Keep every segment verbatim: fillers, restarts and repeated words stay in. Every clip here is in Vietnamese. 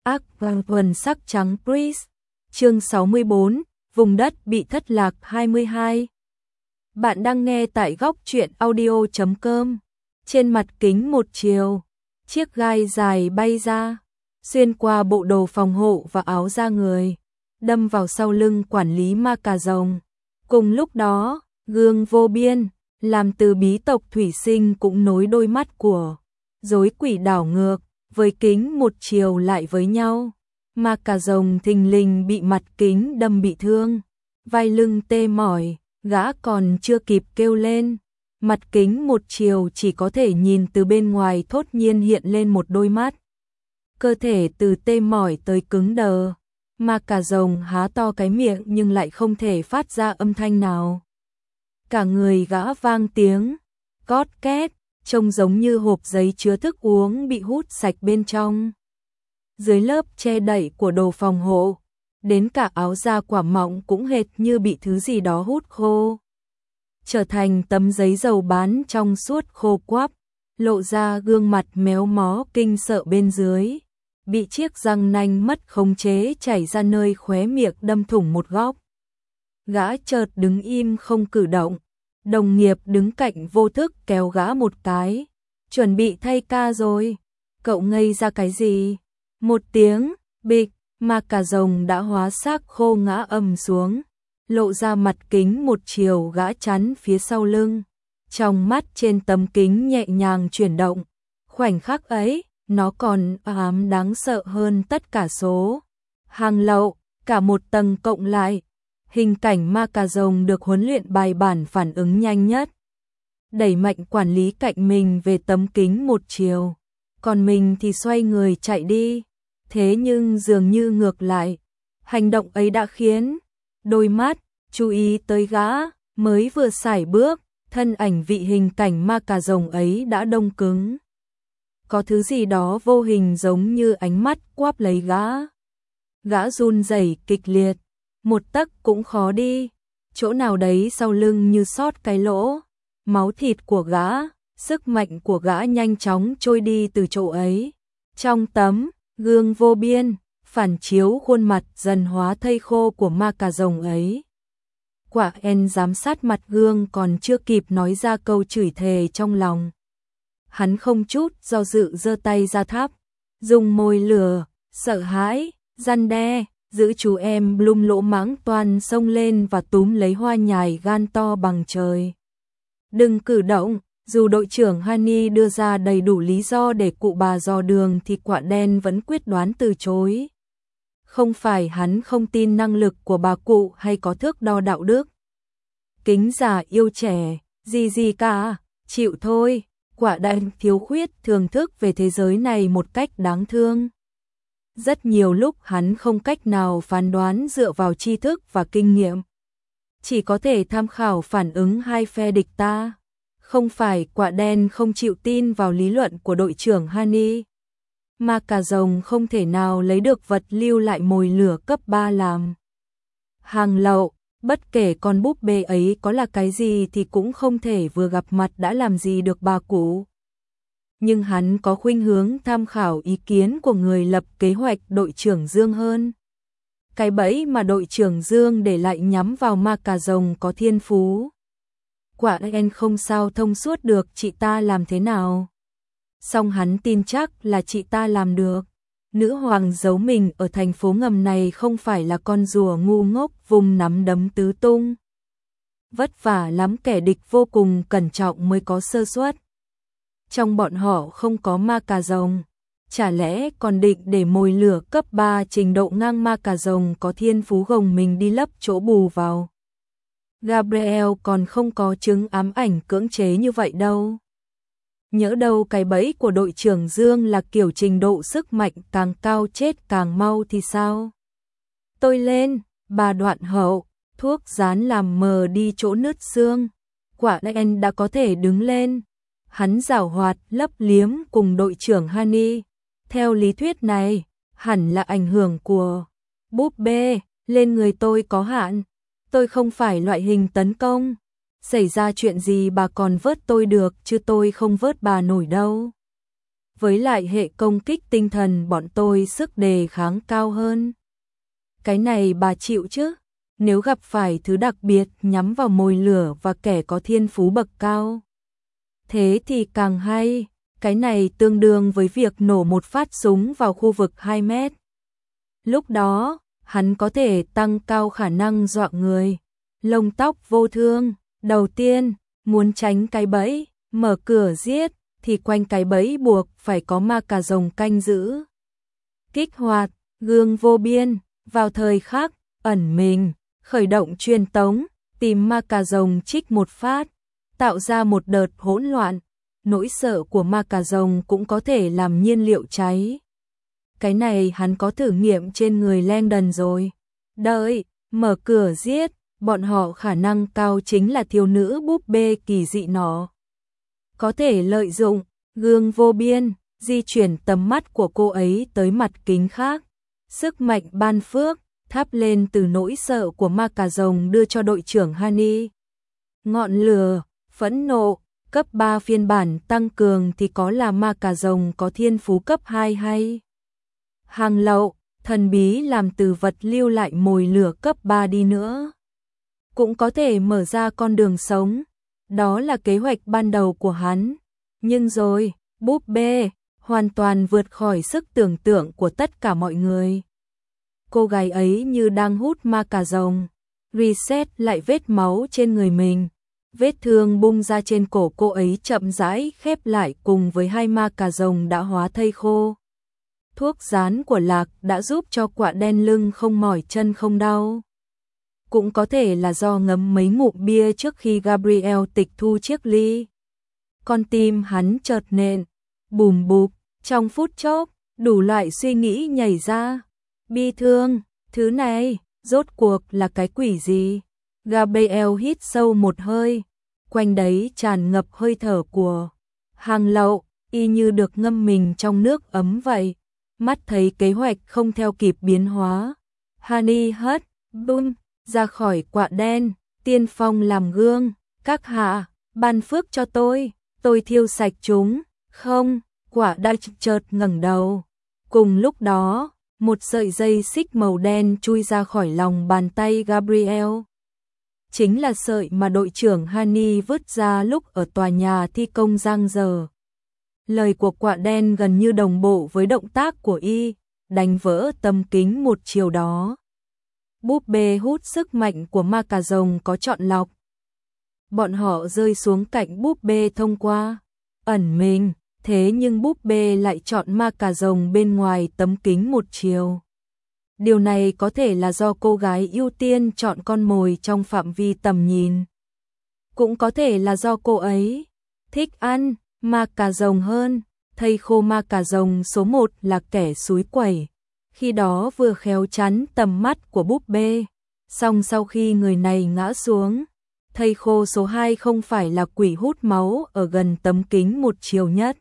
Ác vàng thuần sắc trắng Pris. Chương sáu mươi bốn, vùng đất bị thất lạc hai mươi hai. Bạn đang nghe tại góc truyện audio chấm com. Trên mặt kính một chiều, chiếc gai dài bay ra, xuyên qua bộ đồ phòng hộ và áo da người, đâm vào sau lưng quản lý ma cà rồng. Cùng lúc đó, gương vô biên, làm từ bí tộc thủy sinh cũng nối đôi mắt của rối quỷ đảo ngược, với kính một chiều lại với nhau. Ma cà rồng thình lình bị mặt kính đâm bị thương, vai lưng tê mỏi, gã còn chưa kịp kêu lên. Mặt kính một chiều chỉ có thể nhìn từ bên ngoài thốt nhiên hiện lên một đôi mắt. Cơ thể từ tê mỏi tới cứng đờ. Ma cà rồng há to cái miệng nhưng lại không thể phát ra âm thanh nào. Cả người gã vang tiếng cót két, trông giống như hộp giấy chứa thức uống bị hút sạch bên trong. Dưới lớp che đậy của đồ phòng hộ, đến cả áo da quả mọng cũng hệt như bị thứ gì đó hút khô, trở thành tấm giấy dầu bán trong suốt khô quắp, lộ ra gương mặt méo mó kinh sợ bên dưới, bị chiếc răng nanh mất khống chế chảy ra nơi khóe miệng đâm thủng một góc. Gã chợt đứng im không cử động, đồng nghiệp đứng cạnh vô thức kéo gã một cái, chuẩn bị thay ca rồi, cậu ngây ra cái gì? Một tiếng, bịch, ma cà rồng đã hóa xác khô ngã ầm xuống, lộ ra mặt kính một chiều gã chắn phía sau lưng. Trong mắt trên tấm kính nhẹ nhàng chuyển động, khoảnh khắc ấy, nó còn ám đáng sợ hơn tất cả số hàng lậu, cả một tầng cộng lại. Hình cảnh ma cà rồng được huấn luyện bài bản phản ứng nhanh nhất, đẩy mạnh quản lý cạnh mình về tấm kính một chiều, còn mình thì xoay người chạy đi. Thế nhưng dường như ngược lại, hành động ấy đã khiến đôi mắt chú ý tới gã, mới vừa sải bước, thân ảnh vị hình cảnh ma cà rồng ấy đã đông cứng. Có thứ gì đó vô hình giống như ánh mắt quắp lấy gã. Gã run rẩy kịch liệt, một tấc cũng khó đi, chỗ nào đấy sau lưng như sót cái lỗ, máu thịt của gã, sức mạnh của gã nhanh chóng trôi đi từ chỗ ấy. Trong tấm gương vô biên, phản chiếu khuôn mặt dần hóa thây khô của ma cà rồng ấy. Quả en giám sát mặt gương còn chưa kịp nói ra câu chửi thề trong lòng, hắn không chút do dự giơ tay ra thắp, dùng môi lửa, sợ hãi, răn đe, giữ chú em Bloom lỗ mãng toan xông lên và túm lấy hoa nhài gan to bằng trời. Đừng cử động. Dù đội trưởng Honey đưa ra đầy đủ lý do để cụ bà dò đường thì Quạ Đen vẫn quyết đoán từ chối. Không phải hắn không tin năng lực của bà cụ hay có thước đo đạo đức. Kính già yêu trẻ, gì gì cả, chịu thôi. Quạ Đen thiếu khuyết thưởng thức về thế giới này một cách đáng thương. Rất nhiều lúc hắn không cách nào phán đoán dựa vào tri thức và kinh nghiệm, chỉ có thể tham khảo phản ứng hai phe địch ta. Không phải Quạ Đen không chịu tin vào lý luận của đội trưởng Honey. Ma cà rồng không thể nào lấy được vật lưu lại mồi lửa cấp ba làm hàng lậu, bất kể con búp bê ấy có là cái gì thì cũng không thể vừa gặp mặt đã làm gì được bà cụ. Nhưng hắn có khuynh hướng tham khảo ý kiến của người lập kế hoạch đội trưởng Dương hơn. Cái bẫy mà đội trưởng Dương để lại nhắm vào ma cà rồng có thiên phú. Quả en không sao thông suốt được chị ta làm thế nào. Song hắn tin chắc là chị ta làm được. Nữ hoàng giấu mình ở thành phố ngầm này không phải là con rùa ngu ngốc vùng nắm đấm tứ tung. Vất vả lắm, kẻ địch vô cùng cẩn trọng mới có sơ suất. Trong bọn họ không có ma cà rồng, chả lẽ còn định để mồi lửa cấp ba trình độ ngang ma cà rồng có thiên phú gồng mình đi lấp chỗ bù vào. Gabriel còn không có chứng ám ảnh cưỡng chế như vậy đâu. Nhỡ đâu cái bẫy của đội trưởng Dương là kiểu trình độ sức mạnh càng cao chết càng mau thì sao? Tôi lên, bà Đoạn Hậu, thuốc dán làm mờ đi chỗ nứt xương. Quả đen đã có thể đứng lên. Hắn giảo hoạt lấp liếm cùng đội trưởng Honey. Theo lý thuyết này, hẳn là ảnh hưởng của búp bê lên người tôi có hạn. Tôi không phải loại hình tấn công. Xảy ra chuyện gì bà còn vớt tôi được chứ tôi không vớt bà nổi đâu. với lại hệ công kích tinh thần bọn tôi sức đề kháng cao hơn. Cái này bà chịu chứ? Nếu gặp phải thứ đặc biệt nhắm vào mồi lửa và kẻ có thiên phú bậc cao. Thế thì càng hay, cái này tương đương với việc nổ một phát súng vào khu vực hai mét. Lúc đó, hắn có thể tăng cao khả năng dọa người. Lông tóc vô thương, đầu tiên, muốn tránh cái bẫy, mở cửa giết, thì quanh cái bẫy buộc phải có ma cà rồng canh giữ. Kích hoạt, gương vô biên, vào thời khắc, ẩn mình, khởi động truyền tống, tìm ma cà rồng trích một phát, tạo ra một đợt hỗn loạn. Nỗi sợ của ma cà rồng cũng có thể làm nhiên liệu cháy. Cái này hắn có thử nghiệm trên người Langdon rồi. Đợi, mở cửa giết, bọn họ khả năng cao chính là thiếu nữ búp bê kỳ dị nọ. Có thể lợi dụng, gương vô biên, di chuyển tầm mắt của cô ấy tới mặt kính khác. Sức mạnh ban phước, thắp lên từ nỗi sợ của ma cà rồng đưa cho đội trưởng Honey. Ngọn lửa, phẫn nộ, cấp ba phiên bản tăng cường thì có là ma cà rồng có thiên phú cấp hai hay? Hàng lậu, thần bí làm từ vật lưu lại mồi lửa cấp ba đi nữa. Cũng có thể mở ra con đường sống. Đó là kế hoạch ban đầu của hắn. Nhưng rồi, búp bê, hoàn toàn vượt khỏi sức tưởng tượng của tất cả mọi người. Cô gái ấy như đang hút ma cà rồng. Reset lại vết máu trên người mình. Vết thương bung ra trên cổ cô ấy chậm rãi khép lại cùng với hai ma cà rồng đã hóa thây khô. Thuốc rán của Lạc đã giúp cho quạ đen lưng không mỏi chân không đau. Cũng có thể là do ngấm mấy ngụm bia trước khi Gabriel tịch thu chiếc ly. Con tim hắn chợt nện, bùm bụp, trong phút chốc, đủ loại suy nghĩ nhảy ra. Bi thương, thứ này, rốt cuộc là cái quỷ gì? Gabriel hít sâu một hơi, quanh đấy tràn ngập hơi thở của hàng lậu, y như được ngâm mình trong nước ấm vậy. Mắt thấy kế hoạch không theo kịp biến hóa. Honey hất, bum, ra khỏi quạ đen, tiên phong làm gương, các hạ, ban phước cho tôi, tôi thiêu sạch chúng, không, quạ đã chợt ngẩng đầu. Cùng lúc đó, một sợi dây xích màu đen chui ra khỏi lòng bàn tay Gabriel. Chính là sợi mà đội trưởng Honey vứt ra lúc ở tòa nhà thi công giang dở. Lời của quạ đen gần như đồng bộ với động tác của y, đánh vỡ tấm kính một chiều đó. Búp bê hút sức mạnh của ma cà rồng có chọn lọc. Bọn họ rơi xuống cạnh búp bê thông qua, ẩn mình, thế nhưng búp bê lại chọn ma cà rồng bên ngoài tấm kính một chiều. Điều này có thể là do cô gái ưu tiên chọn con mồi trong phạm vi tầm nhìn. Cũng có thể là do cô ấy thích ăn ma cà rồng hơn. Thây khô ma cà rồng số một là kẻ xúi quẩy. Khi đó vừa khéo chắn tầm mắt của búp bê. Song sau khi người này ngã xuống, thây khô số hai không phải là quỷ hút máu ở gần tấm kính một chiều nhất.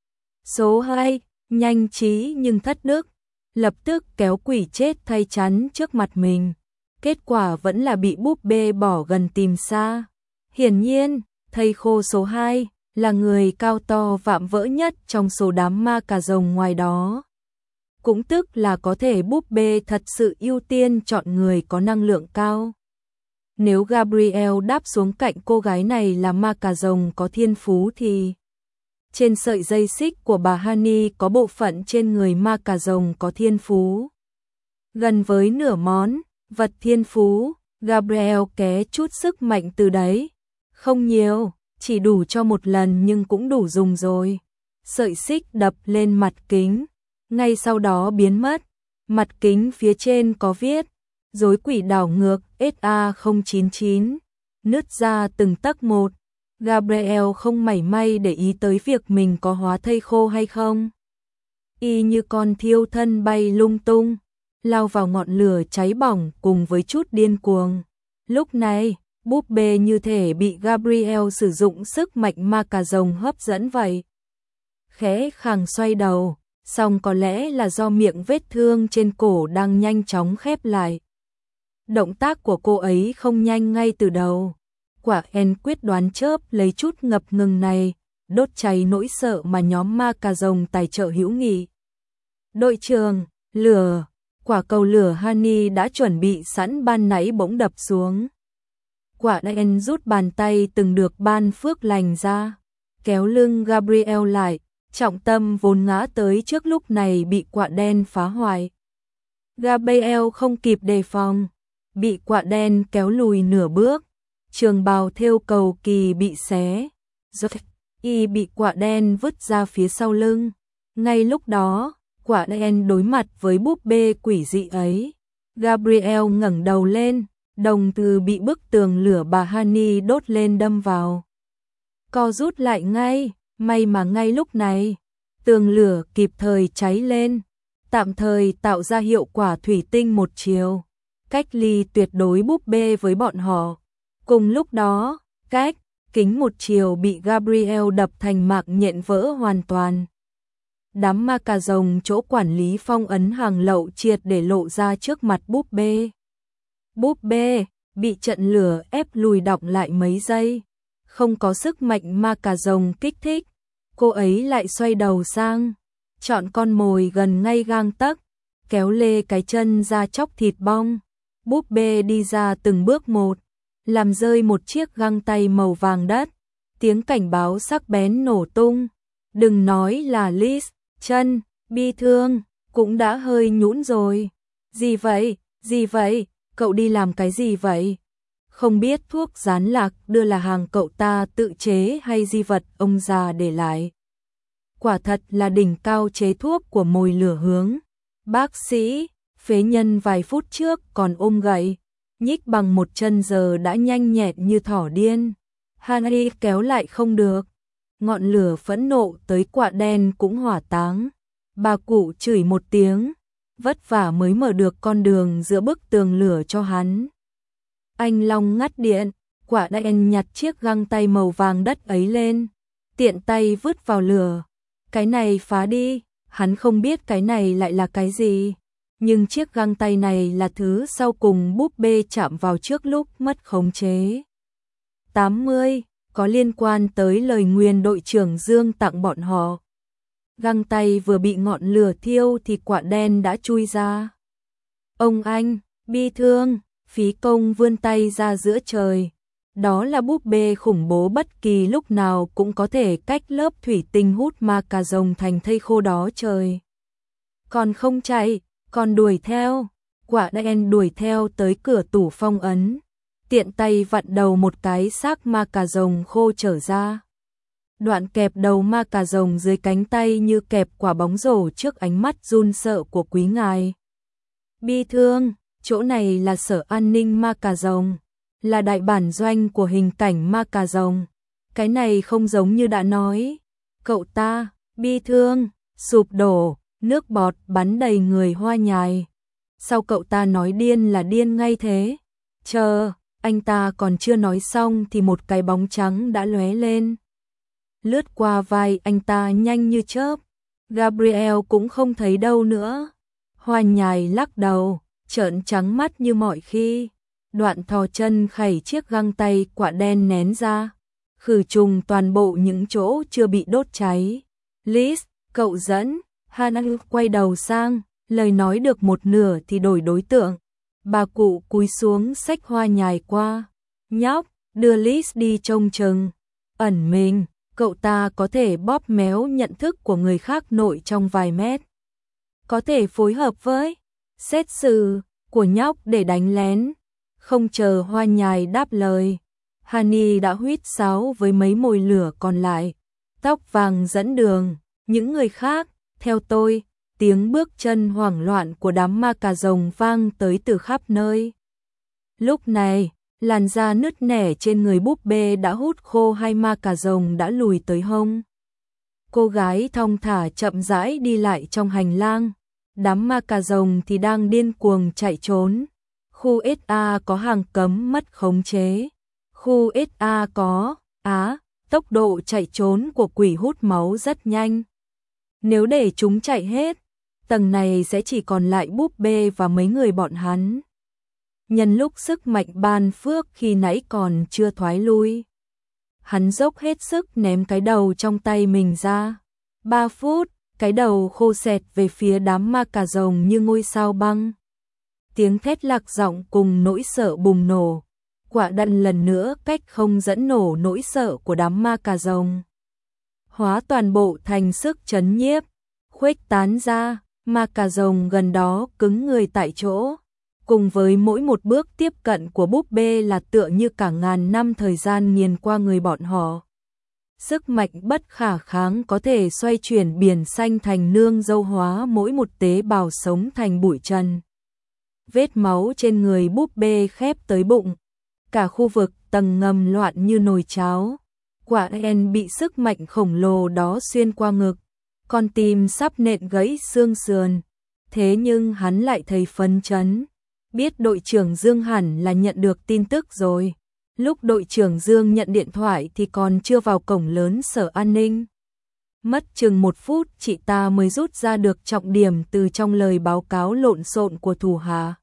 Số hai, nhanh trí nhưng thất đức, lập tức kéo quỷ chết thay chắn trước mặt mình. Kết quả vẫn là bị búp bê bỏ gần tìm xa. Hiển nhiên, thây khô số hai là người cao to vạm vỡ nhất trong số đám ma cà rồng ngoài đó. Cũng tức là có thể búp bê thật sự ưu tiên chọn người có năng lượng cao. Nếu Gabriel đáp xuống cạnh cô gái này là ma cà rồng có thiên phú thì trên sợi dây xích của bà Honey có bộ phận trên người ma cà rồng có thiên phú. Gần với nửa món vật thiên phú, Gabriel ké chút sức mạnh từ đấy. Không nhiều, chỉ đủ cho một lần nhưng cũng đủ dùng rồi. Sợi xích đập lên mặt kính, ngay sau đó biến mất. Mặt kính phía trên có viết Rối quỷ đảo ngược S A không chín chín, nứt ra từng tấc một. Gabriel không mảy may để ý tới việc mình có hóa thây khô hay không. Y như con thiêu thân bay lung tung, lao vào ngọn lửa cháy bỏng cùng với chút điên cuồng. Lúc này, búp bê như thể bị Gabriel sử dụng sức mạnh ma cà rồng hấp dẫn vậy. Khẽ khàng xoay đầu, song có lẽ là do miệng vết thương trên cổ đang nhanh chóng khép lại. Động tác của cô ấy không nhanh ngay từ đầu. Quả En quyết đoán chớp lấy chút ngập ngừng này, đốt cháy nỗi sợ mà nhóm ma cà rồng tài trợ hữu nghị. Đội trưởng, lửa, quả cầu lửa Honey đã chuẩn bị sẵn ban nãy bỗng đập xuống. Quả đen rút bàn tay từng được ban phước lành ra, kéo lưng Gabriel lại, trọng tâm vốn ngã tới trước lúc này bị quả đen phá hoại. Gabriel không kịp đề phòng, bị quả đen kéo lùi nửa bước, trường bào thêu cầu kỳ bị xé, y bị quả đen vứt ra phía sau lưng. Ngay lúc đó, quả đen đối mặt với búp bê quỷ dị ấy. Gabriel ngẩng đầu lên, đồng từ bị bức tường lửa bà Honey đốt lên đâm vào. Co rút lại ngay, may mà ngay lúc này, tường lửa kịp thời cháy lên, tạm thời tạo ra hiệu quả thủy tinh một chiều, cách ly tuyệt đối búp bê với bọn họ. Cùng lúc đó, cách kính một chiều bị Gabriel đập thành mạc nhện vỡ hoàn toàn. Đám ma cà rồng chỗ quản lý phong ấn hàng lậu triệt để lộ ra trước mặt búp bê. Búp bê bị trận lửa ép lùi đọng lại mấy giây, không có sức mạnh ma cà rồng kích thích, cô ấy lại xoay đầu sang, chọn con mồi gần ngay gang tấc, kéo lê cái chân ra chóc thịt bong. Búp bê đi ra từng bước một, làm rơi một chiếc găng tay màu vàng đất, tiếng cảnh báo sắc bén nổ tung. Đừng nói là Liz, chân, bi thương, cũng đã hơi nhũn rồi. Gì vậy, gì vậy, cậu đi làm cái gì vậy? Không biết thuốc rán lạc đưa là hàng cậu ta tự chế hay di vật ông già để lại. Quả thật là đỉnh cao chế thuốc của mồi lửa hướng. Bác sĩ, phế nhân vài phút trước còn ôm gậy, nhích bằng một chân giờ đã nhanh nhẹn như thỏ điên. Honey kéo lại không được. Ngọn lửa phẫn nộ tới quả đen cũng hỏa táng. Bà cụ chửi một tiếng, vất vả mới mở được con đường giữa bức tường lửa cho hắn. Anh Long ngắt điện, quả đen nhặt chiếc găng tay màu vàng đất ấy lên, tiện tay vứt vào lửa. Cái này phá đi, hắn không biết cái này lại là cái gì, nhưng chiếc găng tay này là thứ sau cùng búp bê chạm vào trước lúc mất khống chế. tám mươi, có liên quan tới lời nguyền đội trưởng Dương tặng bọn họ. Găng tay vừa bị ngọn lửa thiêu thì quả đen đã chui ra. Ông anh, bi thương, phí công vươn tay ra giữa trời. Đó là búp bê khủng bố bất kỳ lúc nào cũng có thể cách lớp thủy tinh hút ma cà rồng thành thây khô đó trời. Còn không chạy, còn đuổi theo. Quả đen đuổi theo tới cửa tủ phong ấn, tiện tay vặn đầu một cái xác ma cà rồng khô trở ra. Đoạn kẹp đầu ma cà rồng dưới cánh tay như kẹp quả bóng rổ trước ánh mắt run sợ của quý ngài. Bi thương, chỗ này là sở an ninh ma cà rồng, là đại bản doanh của hình cảnh ma cà rồng. Cái này không giống như đã nói. Cậu ta, bi thương, sụp đổ, nước bọt bắn đầy người Hoa Nhài. Sao cậu ta nói điên là điên ngay thế? Chờ, anh ta còn chưa nói xong thì một cái bóng trắng đã lóe lên, lướt qua vai anh ta nhanh như chớp. Gabriel cũng không thấy đâu nữa. Hoa Nhài lắc đầu, trợn trắng mắt như mọi khi. Đoạn thò chân khẩy chiếc găng tay quả đen nén ra, khử trùng toàn bộ những chỗ chưa bị đốt cháy. Liz, cậu dẫn. Hannah quay đầu sang, lời nói được một nửa thì đổi đối tượng. Bà cụ cúi xuống xách Hoa Nhài qua. Nhóc, đưa Liz đi trông chừng. Ẩn mình, cậu ta có thể bóp méo nhận thức của người khác nội trong vài mét. Có thể phối hợp với xét xử của nhóc để đánh lén. Không chờ Hoa Nhài đáp lời, Honey đã huýt sáo với mấy mồi lửa còn lại. Tóc vàng dẫn đường, những người khác, theo tôi. Tiếng bước chân hoảng loạn của đám ma cà rồng vang tới từ khắp nơi. Lúc này, làn da nứt nẻ trên người búp bê đã hút khô hai ma cà rồng đã lùi tới hông. Cô gái thong thả chậm rãi đi lại trong hành lang. Đám ma cà rồng thì đang điên cuồng chạy trốn. Khu ét a có hàng cấm mất khống chế. Khu ét a có, á, tốc độ chạy trốn của quỷ hút máu rất nhanh. Nếu để chúng chạy hết, tầng này sẽ chỉ còn lại búp bê và mấy người bọn hắn. Nhân lúc sức mạnh ban phước khi nãy còn chưa thoái lui, hắn dốc hết sức ném cái đầu trong tay mình ra. Ba phút, cái đầu khô xẹt về phía đám ma cà rồng như ngôi sao băng. Tiếng thét lạc giọng cùng nỗi sợ bùng nổ. Quả đạn lần nữa cách không dẫn nổ nỗi sợ của đám ma cà rồng. Hóa toàn bộ thành sức chấn nhiếp, khuếch tán ra, ma cà rồng gần đó cứng người tại chỗ. Cùng với mỗi một bước tiếp cận của búp bê là tựa như cả ngàn năm thời gian nghiền qua người bọn họ. Sức mạnh bất khả kháng có thể xoay chuyển biển xanh thành nương dâu, hóa mỗi một tế bào sống thành bụi trần. Vết máu trên người búp bê khép tới bụng. Cả khu vực tầng ngầm loạn như nồi cháo. Quả En bị sức mạnh khổng lồ đó xuyên qua ngực. Con tim sắp nện gãy xương sườn. Thế nhưng hắn lại thấy phấn chấn. Biết đội trưởng Dương hẳn là nhận được tin tức rồi. Lúc đội trưởng Dương nhận điện thoại thì còn chưa vào cổng lớn sở an ninh. Mất chừng một phút chị ta mới rút ra được trọng điểm từ trong lời báo cáo lộn xộn của thủ hạ.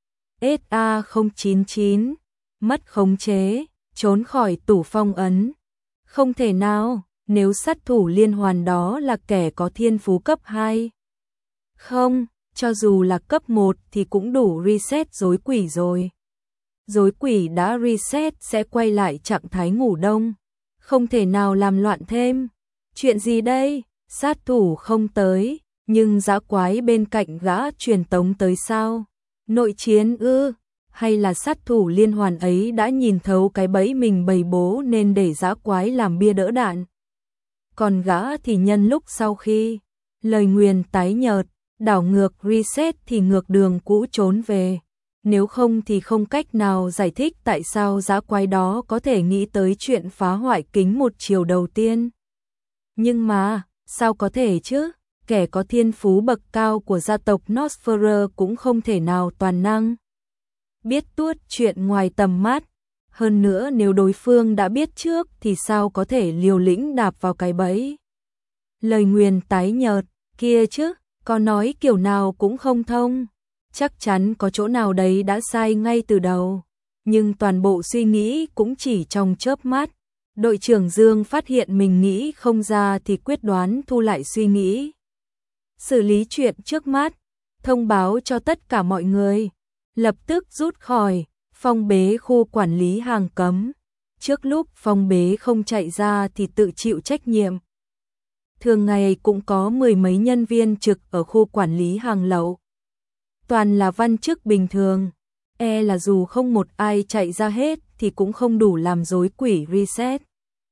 S A không chín chín, mất khống chế, trốn khỏi tủ phong ấn. Không thể nào, nếu sát thủ liên hoàn đó là kẻ có thiên phú cấp hai. Không, cho dù là cấp một thì cũng đủ reset rối quỷ rồi. Rối quỷ đã reset sẽ quay lại trạng thái ngủ đông. Không thể nào làm loạn thêm. Chuyện gì đây? Sát thủ không tới, nhưng dã quái bên cạnh gã truyền tống tới sao? Nội chiến ư? Hay là sát thủ liên hoàn ấy đã nhìn thấu cái bẫy mình bày bố nên để dã quái làm bia đỡ đạn? Còn gã thì nhân lúc sau khi lời nguyền tái nhợt, đảo ngược reset thì ngược đường cũ trốn về. Nếu không thì không cách nào giải thích tại sao dã quái đó có thể nghĩ tới chuyện phá hoại kính một chiều đầu tiên. Nhưng mà, sao có thể chứ? Kẻ có thiên phú bậc cao của gia tộc Nosferatu cũng không thể nào toàn năng. Biết tuốt chuyện ngoài tầm mắt. Hơn nữa nếu đối phương đã biết trước thì sao có thể liều lĩnh đạp vào cái bẫy. Lời nguyền tái nhợt, kia chứ, có nói kiểu nào cũng không thông. Chắc chắn có chỗ nào đấy đã sai ngay từ đầu. Nhưng toàn bộ suy nghĩ cũng chỉ trong chớp mắt. Đội trưởng Dương phát hiện mình nghĩ không ra thì quyết đoán thu lại suy nghĩ. Xử lý chuyện trước mắt, thông báo cho tất cả mọi người. Lập tức rút khỏi phong bế khu quản lý hàng cấm. Trước lúc phong bế không chạy ra thì tự chịu trách nhiệm. Thường ngày cũng có mười mấy nhân viên trực ở khu quản lý hàng lậu. Toàn là văn chức bình thường. E là dù không một ai chạy ra hết thì cũng không đủ làm rối quỷ reset.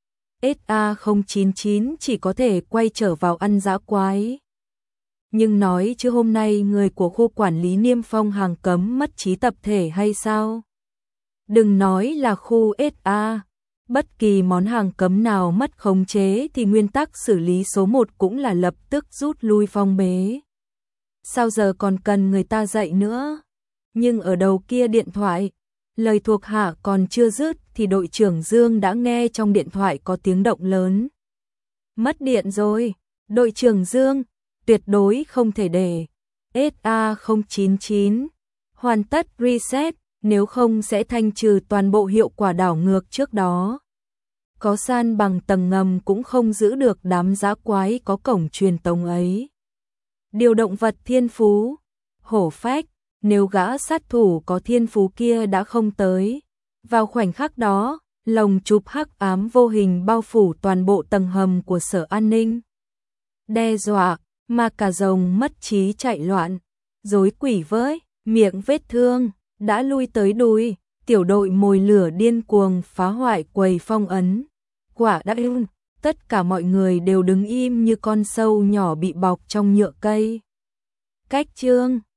S A không chín chín chỉ có thể quay trở vào ăn dã quái. Nhưng nói chứ hôm nay người của khu quản lý niêm phong hàng cấm mất trí tập thể hay sao? Đừng nói là khu S A, bất kỳ món hàng cấm nào mất khống chế thì nguyên tắc xử lý số một cũng là lập tức rút lui phong bế. Sao giờ còn cần người ta dạy nữa? Nhưng ở đầu kia điện thoại, lời thuộc hạ còn chưa dứt thì đội trưởng Dương đã nghe trong điện thoại có tiếng động lớn. Mất điện rồi, đội trưởng Dương, tuyệt đối không thể để S A không chín chín hoàn tất reset, nếu không sẽ thanh trừ toàn bộ hiệu quả đảo ngược trước đó. Có san bằng tầng ngầm cũng không giữ được đám dã quái có cổng truyền tống ấy. Điều động vật thiên phú, hổ phách, nếu gã sát thủ có thiên phú kia đã không tới. Vào khoảnh khắc đó, lồng chụp hắc ám vô hình bao phủ toàn bộ tầng hầm của sở an ninh. Đe dọa, ma cà rồng mất trí chạy loạn, rối quỷ với, miệng vết thương, đã lui tới đùi, tiểu đội mồi lửa điên cuồng phá hoại quầy phong ấn. Quả đã ưng, tất cả mọi người đều đứng im như con sâu nhỏ bị bọc trong nhựa cây. Cách chương